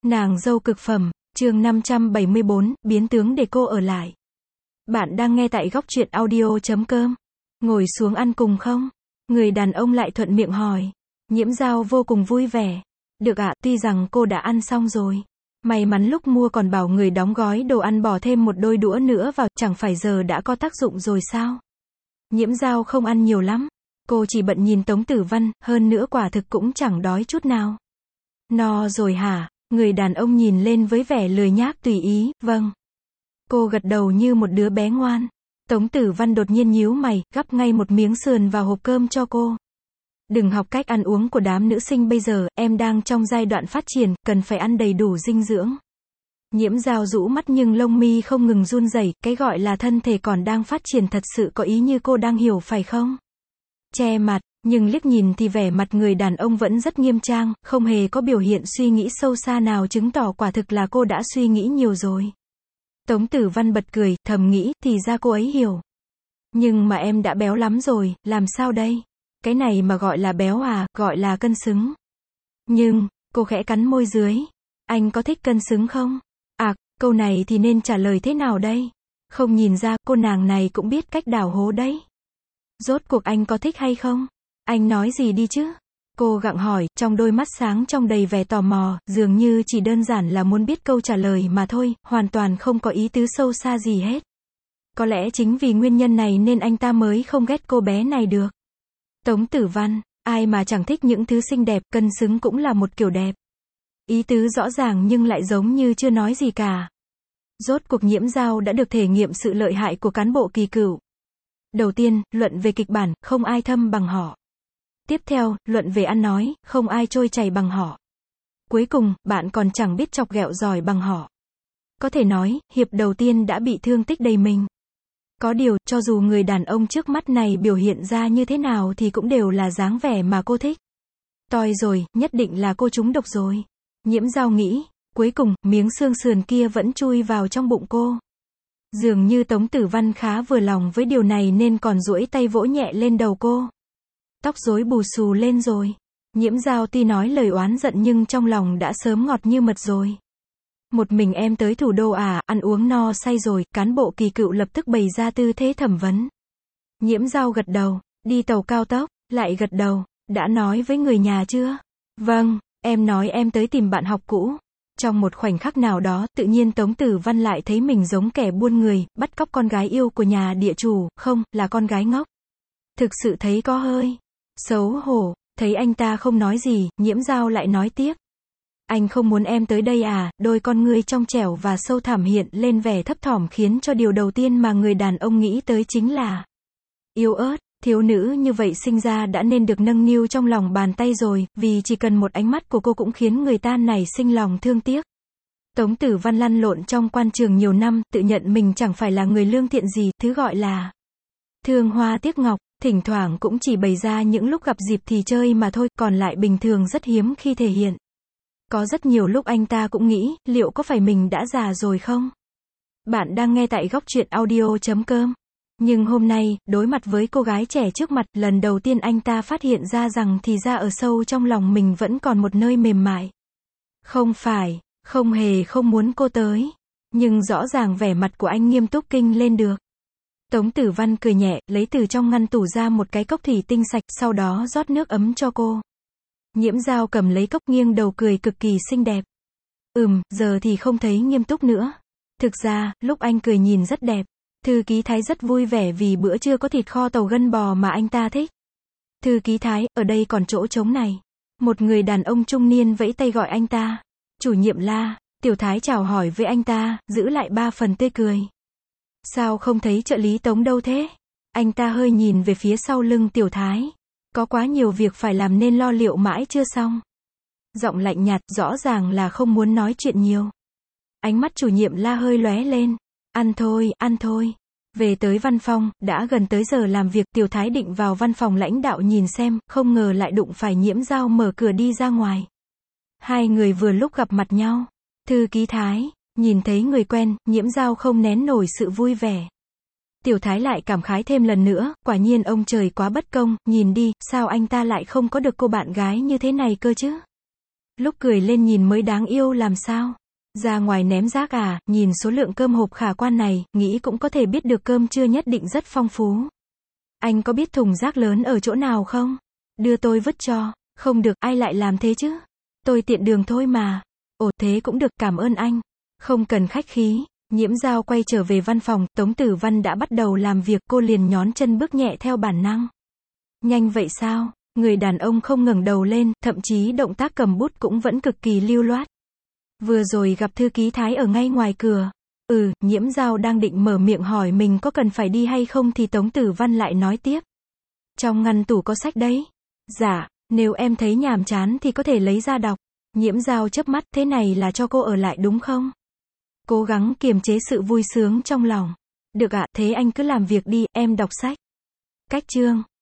Nàng dâu cực phẩm, chương 574, biến tướng để cô ở lại. Bạn đang nghe tại góc truyện audio.com. Ngồi xuống ăn cùng không? Người đàn ông lại thuận miệng hỏi. Nhiễm Dao vô cùng vui vẻ. Được ạ, tuy rằng cô đã ăn xong rồi. May mắn lúc mua còn bảo người đóng gói đồ ăn bỏ thêm một đôi đũa nữa vào, chẳng phải giờ đã có tác dụng rồi sao? Nhiễm Dao không ăn nhiều lắm. Cô chỉ bận nhìn Tống Tử Văn, hơn nữa quả thực cũng chẳng đói chút nào. No rồi hả? Người đàn ông nhìn lên với vẻ lười nhác tùy ý, vâng. Cô gật đầu như một đứa bé ngoan. Tống Tử Văn đột nhiên nhíu mày, gắp ngay một miếng sườn vào hộp cơm cho cô. Đừng học cách ăn uống của đám nữ sinh bây giờ, em đang trong giai đoạn phát triển, cần phải ăn đầy đủ dinh dưỡng. Nhiễm Dao rũ mắt nhưng lông mi không ngừng run rẩy, cái gọi là thân thể còn đang phát triển thật sự có ý như cô đang hiểu phải không? Che mặt, nhưng liếc nhìn thì vẻ mặt người đàn ông vẫn rất nghiêm trang, không hề có biểu hiện suy nghĩ sâu xa nào chứng tỏ quả thực là cô đã suy nghĩ nhiều rồi. Tống Tử Văn bật cười, thầm nghĩ, thì ra cô ấy hiểu. Nhưng mà em đã béo lắm rồi, làm sao đây? Cái này mà gọi là béo à, gọi là cân xứng. Nhưng, cô khẽ cắn môi dưới. Anh có thích cân xứng không? À, câu này thì nên trả lời thế nào đây? Không nhìn ra, cô nàng này cũng biết cách đào hố đấy. Rốt cuộc anh có thích hay không? Anh nói gì đi chứ? Cô gặng hỏi, trong đôi mắt sáng trong đầy vẻ tò mò, dường như chỉ đơn giản là muốn biết câu trả lời mà thôi, hoàn toàn không có ý tứ sâu xa gì hết. Có lẽ chính vì nguyên nhân này nên anh ta mới không ghét cô bé này được. Tống Tử Văn, ai mà chẳng thích những thứ xinh đẹp, cân xứng cũng là một kiểu đẹp. Ý tứ rõ ràng nhưng lại giống như chưa nói gì cả. Rốt cuộc Nhiễm Dao đã được thể nghiệm sự lợi hại của cán bộ kỳ cựu. Đầu tiên, luận về kịch bản, không ai thâm bằng họ. Tiếp theo, luận về ăn nói, không ai trôi chảy bằng họ. Cuối cùng, bạn còn chẳng biết chọc ghẹo giỏi bằng họ. Có thể nói, hiệp đầu tiên đã bị thương tích đầy mình. Có điều, cho dù người đàn ông trước mắt này biểu hiện ra như thế nào thì cũng đều là dáng vẻ mà cô thích. Toi rồi, nhất định là cô trúng độc rồi. Nhiễm Dao nghĩ, cuối cùng, miếng xương sườn kia vẫn chui vào trong bụng cô. Dường như Tống Tử Văn khá vừa lòng với điều này nên còn duỗi tay vỗ nhẹ lên đầu cô. Tóc rối bù xù lên rồi. Nhiễm Dao tuy nói lời oán giận nhưng trong lòng đã sớm ngọt như mật rồi. Một mình em tới thủ đô à, ăn uống no say rồi, cán bộ kỳ cựu lập tức bày ra tư thế thẩm vấn. Nhiễm Dao gật đầu, đi tàu cao tốc, lại gật đầu, đã nói với người nhà chưa? Vâng, em nói em tới tìm bạn học cũ. Trong một khoảnh khắc nào đó, tự nhiên Tống Tử Văn lại thấy mình giống kẻ buôn người, bắt cóc con gái yêu của nhà địa chủ, không, là con gái ngốc. Thực sự thấy có hơi xấu hổ. Thấy anh ta không nói gì, Nhiễm Dao lại nói tiếp. Anh không muốn em tới đây à? Đôi con ngươi trong trẻo và sâu thẳm hiện lên vẻ thấp thỏm khiến cho điều đầu tiên mà người đàn ông nghĩ tới chính là yếu ớt. Thiếu nữ như vậy sinh ra đã nên được nâng niu trong lòng bàn tay rồi, vì chỉ cần một ánh mắt của cô cũng khiến người ta nảy sinh lòng thương tiếc. Tống Tử Văn lăn lộn trong quan trường nhiều năm, tự nhận mình chẳng phải là người lương thiện gì, thứ gọi là thương hoa tiếc ngọc, thỉnh thoảng cũng chỉ bày ra những lúc gặp dịp thì chơi mà thôi, còn lại bình thường rất hiếm khi thể hiện. Có rất nhiều lúc anh ta cũng nghĩ, liệu có phải mình đã già rồi không? Bạn đang nghe tại góc truyện audio.com. Nhưng hôm nay, đối mặt với cô gái trẻ trước mặt, lần đầu tiên anh ta phát hiện ra rằng thì ra ở sâu trong lòng mình vẫn còn một nơi mềm mại. Không phải, không hề không muốn cô tới. Nhưng rõ ràng vẻ mặt của anh nghiêm túc kinh lên được. Tống Tử Văn cười nhẹ, lấy từ trong ngăn tủ ra một cái cốc thủy tinh sạch, sau đó rót nước ấm cho cô. Nhiễm Dao cầm lấy cốc nghiêng đầu cười cực kỳ xinh đẹp. Giờ thì không thấy nghiêm túc nữa. Thực ra, lúc anh cười nhìn rất đẹp. Thư ký Thái rất vui vẻ vì bữa trưa có thịt kho tàu gân bò mà anh ta thích. Thư ký Thái, ở đây còn chỗ trống này. Một người đàn ông trung niên vẫy tay gọi anh ta. Chủ nhiệm La. Tiểu Thái chào hỏi với anh ta, giữ lại 3 phần tươi cười. Sao không thấy trợ lý Tống đâu thế? Anh ta hơi nhìn về phía sau lưng Tiểu Thái. Có quá nhiều việc phải làm nên lo liệu mãi chưa xong. Giọng lạnh nhạt, rõ ràng là không muốn nói chuyện nhiều. Ánh mắt chủ nhiệm La hơi lóe lên. Ăn thôi, ăn thôi. Về tới văn phòng, đã gần tới giờ làm việc, Tiểu Thái định vào văn phòng lãnh đạo nhìn xem, không ngờ lại đụng phải Nhiễm Dao mở cửa đi ra ngoài. Hai người vừa lúc gặp mặt nhau. Thư ký Thái, nhìn thấy người quen, Nhiễm Dao không nén nổi sự vui vẻ. Tiểu Thái lại cảm khái thêm lần nữa, quả nhiên ông trời quá bất công, nhìn đi, sao anh ta lại không có được cô bạn gái như thế này cơ chứ? Lúc cười lên nhìn mới đáng yêu làm sao? Ra ngoài ném rác à, nhìn số lượng cơm hộp khả quan này, nghĩ cũng có thể biết được cơm trưa nhất định rất phong phú. Anh có biết thùng rác lớn ở chỗ nào không? Đưa tôi vứt cho. Không được, ai lại làm thế chứ? Tôi tiện đường thôi mà. Ồ, thế cũng được, cảm ơn anh. Không cần khách khí. Nhiễm Dao quay trở về văn phòng, Tống Tử Văn đã bắt đầu làm việc, cô liền nhón chân bước nhẹ theo bản năng. Nhanh vậy sao? Người đàn ông không ngẩng đầu lên, thậm chí động tác cầm bút cũng vẫn cực kỳ lưu loát. Vừa rồi gặp thư ký Thái ở ngay ngoài cửa. Nhiễm Dao đang định mở miệng hỏi mình có cần phải đi hay không thì Tống Tử Văn lại nói tiếp. Trong ngăn tủ có sách đấy. Dạ, nếu em thấy nhàm chán thì có thể lấy ra đọc. Nhiễm Dao chớp mắt, thế này là cho cô ở lại đúng không? Cố gắng kiềm chế sự vui sướng trong lòng. Được ạ, thế anh cứ làm việc đi, em đọc sách. Cách chương